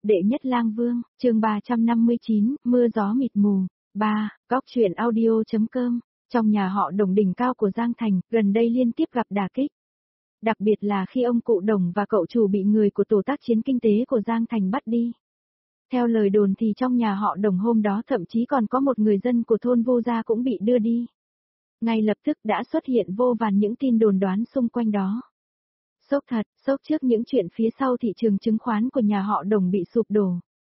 Đệ nhất lang vương, chương 359, mưa gió mịt mù. 3. Góc truyện audio.com. Trong nhà họ Đồng đỉnh cao của Giang Thành, gần đây liên tiếp gặp đả kích. Đặc biệt là khi ông cụ Đồng và cậu chủ bị người của tổ tác chiến kinh tế của Giang Thành bắt đi. Theo lời đồn thì trong nhà họ Đồng hôm đó thậm chí còn có một người dân của thôn Vô Gia cũng bị đưa đi. Ngay lập tức đã xuất hiện vô vàn những tin đồn đoán xung quanh đó. Sốc thật, sốc trước những chuyện phía sau thị trường chứng khoán của nhà họ Đồng bị sụp đổ.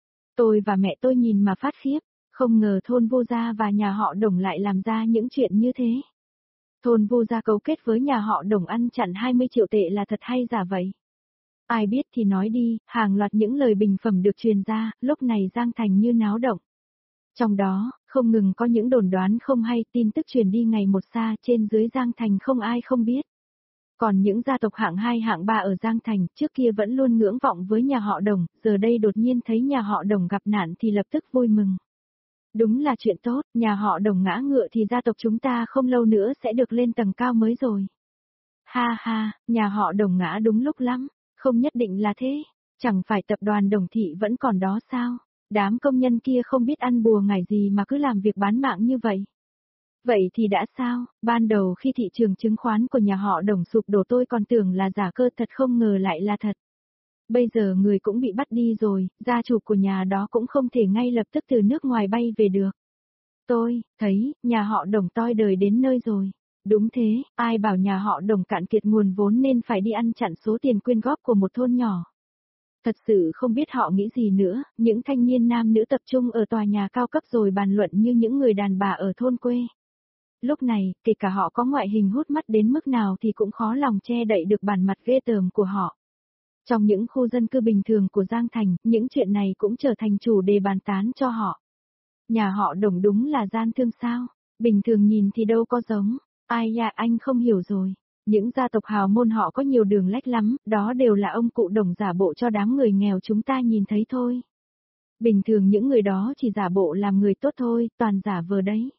Tôi và mẹ tôi nhìn mà phát khiếp, không ngờ thôn Vô Gia và nhà họ Đồng lại làm ra những chuyện như thế. Thôn Vô Gia cấu kết với nhà họ Đồng ăn chặn 20 triệu tệ là thật hay giả vậy? Ai biết thì nói đi, hàng loạt những lời bình phẩm được truyền ra, lúc này Giang Thành như náo động. Trong đó, không ngừng có những đồn đoán không hay, tin tức truyền đi ngày một xa, trên dưới Giang Thành không ai không biết. Còn những gia tộc hạng 2 hạng 3 ở Giang Thành, trước kia vẫn luôn ngưỡng vọng với nhà họ Đồng, giờ đây đột nhiên thấy nhà họ Đồng gặp nạn thì lập tức vui mừng. Đúng là chuyện tốt, nhà họ Đồng ngã ngựa thì gia tộc chúng ta không lâu nữa sẽ được lên tầng cao mới rồi. Ha ha, nhà họ Đồng ngã đúng lúc lắm, không nhất định là thế, chẳng phải tập đoàn Đồng Thị vẫn còn đó sao? Đám công nhân kia không biết ăn bùa ngải gì mà cứ làm việc bán mạng như vậy. Vậy thì đã sao, ban đầu khi thị trường chứng khoán của nhà họ Đồng sụp đổ tôi còn tưởng là giả cơ, thật không ngờ lại là thật. Bây giờ người cũng bị bắt đi rồi, gia chủ của nhà đó cũng không thể ngay lập tức từ nước ngoài bay về được. Tôi thấy, nhà họ Đồng toi đời đến nơi rồi. Đúng thế, ai bảo nhà họ Đồng cạn kiệt nguồn vốn nên phải đi ăn chặn số tiền quyên góp của một thôn nhỏ. Thật sự không biết họ nghĩ gì nữa, những thanh niên nam nữ tập trung ở tòa nhà cao cấp rồi bàn luận như những người đàn bà ở thôn quê. Lúc này, kể cả họ có ngoại hình hút mắt đến mức nào thì cũng khó lòng che đậy được bản mặt ghê tởm của họ. Trong những khu dân cư bình thường của Giang Thành, những chuyện này cũng trở thành chủ đề bàn tán cho họ. Nhà họ Đồng đúng là gian thương sao? Bình thường nhìn thì đâu có giống. Ai呀, anh không hiểu rồi. Những gia tộc hào môn họ có nhiều đường lách lắm, đó đều là ông cụ Đồng giả bộ cho đám người nghèo chúng ta nhìn thấy thôi. Bình thường những người đó chỉ giả bộ làm người tốt thôi, toàn giả vờ đấy.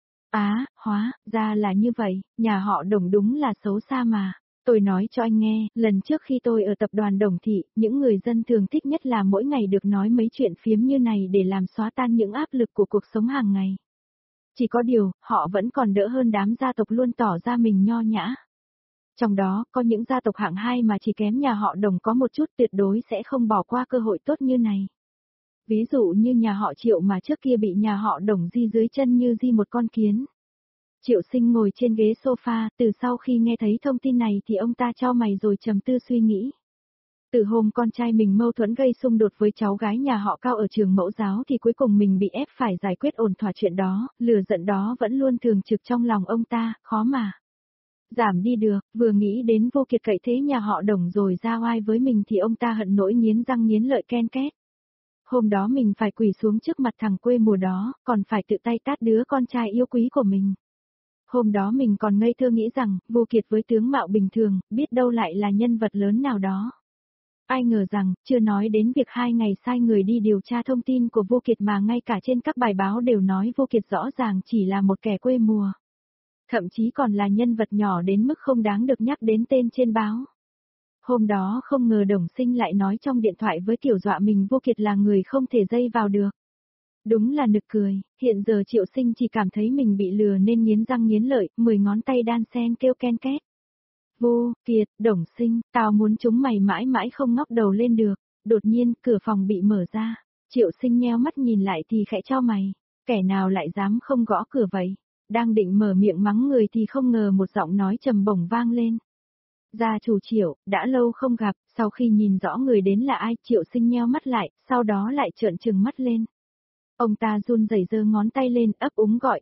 Hóa ra là như vậy, nhà họ Đồng đúng là xấu xa mà. Tôi nói cho anh nghe, lần trước khi tôi ở tập đoàn Đồng Thị, những người dân thường thích nhất là mỗi ngày được nói mấy chuyện phiếm như này để làm xóa tan những áp lực của cuộc sống hàng ngày. Chỉ có điều, họ vẫn còn đỡ hơn đám gia tộc luôn tỏ ra mình nho nhã. Trong đó, có những gia tộc hạng 2 mà chỉ kém nhà họ Đồng có một chút, tuyệt đối sẽ không bỏ qua cơ hội tốt như này. Ví dụ như nhà họ Triệu mà trước kia bị nhà họ Đồng di dưới chân như di một con kiến. Triệu Sinh ngồi trên ghế sofa, từ sau khi nghe thấy thông tin này thì ông ta chau mày rồi trầm tư suy nghĩ. Từ hôm con trai mình mâu thuẫn gây xung đột với cháu gái nhà họ Cao ở trường mẫu giáo thì cuối cùng mình bị ép phải giải quyết ổn thỏa chuyện đó, lửa giận đó vẫn luôn thường trực trong lòng ông ta, khó mà giảm đi được. Vừa nghĩ đến Vô Kiệt cậy thế nhà họ Đồng rồi ra oai với mình thì ông ta hận nỗi nghiến răng nghiến lợi ken két. Hôm đó mình phải quỳ xuống trước mặt thằng quê mùa đó, còn phải tự tay tát đứa con trai yêu quý của mình. Hôm đó mình còn ngây thơ nghĩ rằng, Vô Kiệt với tướng mạo bình thường, biết đâu lại là nhân vật lớn nào đó. Ai ngờ rằng, chưa nói đến việc 2 ngày sai người đi điều tra thông tin của Vô Kiệt mà ngay cả trên các bài báo đều nói Vô Kiệt rõ ràng chỉ là một kẻ quê mùa. Thậm chí còn là nhân vật nhỏ đến mức không đáng được nhắc đến tên trên báo. Hôm đó không ngờ Đồng Sinh lại nói trong điện thoại với kiểu dọa mình Vô Kiệt là người không thể dây vào được. Đúng là nực cười, hiện giờ Triệu Sinh chỉ cảm thấy mình bị lừa nên nghiến răng nghiến lợi, 10 ngón tay đan sen kêu ken két. Vô Kiệt, Đồng Sinh, tao muốn chúng mày mãi mãi không ngóc đầu lên được. Đột nhiên, cửa phòng bị mở ra. Triệu Sinh nheo mắt nhìn lại thì khẽ chau mày. Kẻ nào lại dám không gõ cửa vậy? Đang định mở miệng mắng người thì không ngờ một giọng nói trầm bổng vang lên. Gia chủ Triệu, đã lâu không gặp, sau khi nhìn rõ người đến là ai, Triệu Sinh nheo mắt lại, sau đó lại trợn trừng mắt lên. Ông ta run rẩy giơ ngón tay lên, ấp úng gọi,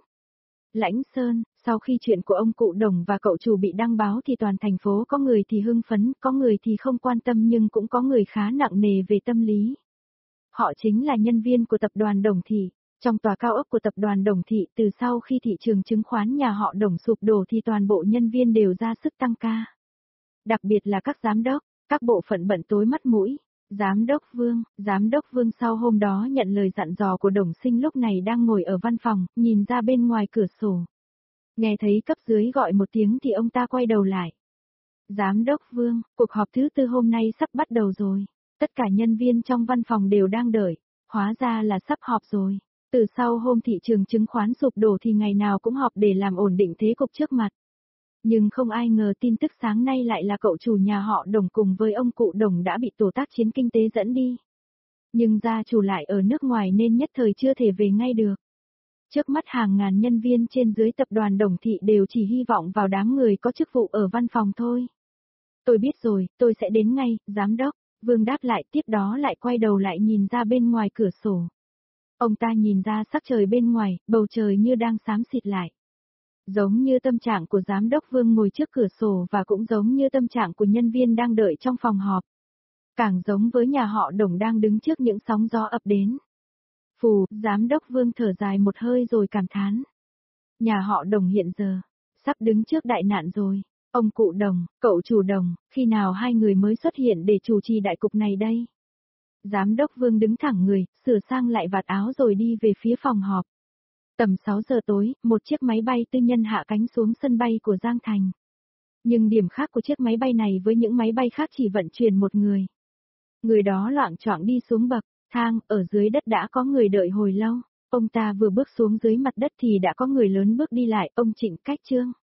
Lãnh Sơn. Sau khi chuyện của ông cụ Đồng và cậu chủ bị đăng báo thì toàn thành phố có người thì hưng phấn, có người thì không quan tâm nhưng cũng có người khá nặng nề về tâm lý. Họ chính là nhân viên của tập đoàn Đồng Thị. Trong tòa cao ốc của tập đoàn Đồng Thị, từ sau khi thị trường chứng khoán nhà họ Đồng sụp đổ thì toàn bộ nhân viên đều ra sức tăng ca. Đặc biệt là các giám đốc, các bộ phận bận tối mắt mũi. Giám đốc Vương sau hôm đó nhận lời dặn dò của Đồng Sinh lúc này đang ngồi ở văn phòng, nhìn ra bên ngoài cửa sổ. Nghe thấy cấp dưới gọi một tiếng thì ông ta quay đầu lại. Giám đốc Vương, cuộc họp thứ tư hôm nay sắp bắt đầu rồi. Tất cả nhân viên trong văn phòng đều đang đợi, hóa ra là sắp họp rồi. Từ sau hôm thị trường chứng khoán sụp đổ thì ngày nào cũng họp để làm ổn định thế cục trước mặt. Nhưng không ai ngờ tin tức sáng nay lại là cậu chủ nhà họ Đồng cùng với ông cụ Đồng đã bị tổ tác chiến kinh tế dẫn đi. Nhưng gia chủ lại ở nước ngoài nên nhất thời chưa thể về ngay được. Trước mắt hàng ngàn nhân viên trên dưới tập đoàn Đồng Thị đều chỉ hy vọng vào đám người có chức vụ ở văn phòng thôi. Tôi biết rồi, tôi sẽ đến ngay, giám đốc. Vương đáp lại, tiếp đó lại quay đầu lại nhìn ra bên ngoài cửa sổ. Ông ta nhìn ra sắc trời bên ngoài, bầu trời như đang xám xịt lại. Giống như tâm trạng của giám đốc Vương ngồi trước cửa sổ và cũng giống như tâm trạng của nhân viên đang đợi trong phòng họp. Càng giống với nhà họ Đồng đang đứng trước những sóng gió ập đến. Phù, giám đốc Vương thở dài một hơi rồi cảm thán. Nhà họ Đồng hiện giờ, sắp đứng trước đại nạn rồi. Ông cụ Đồng, cậu chủ Đồng, khi nào hai người mới xuất hiện để chủ trì đại cục này đây? Giám đốc Vương đứng thẳng người, sửa sang lại vạt áo rồi đi về phía phòng họp. Tầm 6 giờ tối, một chiếc máy bay tư nhân hạ cánh xuống sân bay của Giang Thành. Nhưng điểm khác của chiếc máy bay này với những máy bay khác chỉ vận chuyển một người. Người đó loạng choạng đi xuống bậc thang, ở dưới đất đã có người đợi hồi lâu. Ông ta vừa bước xuống dưới mặt đất thì đã có người lớn bước đi lại, ông Trịnh Cách Trương.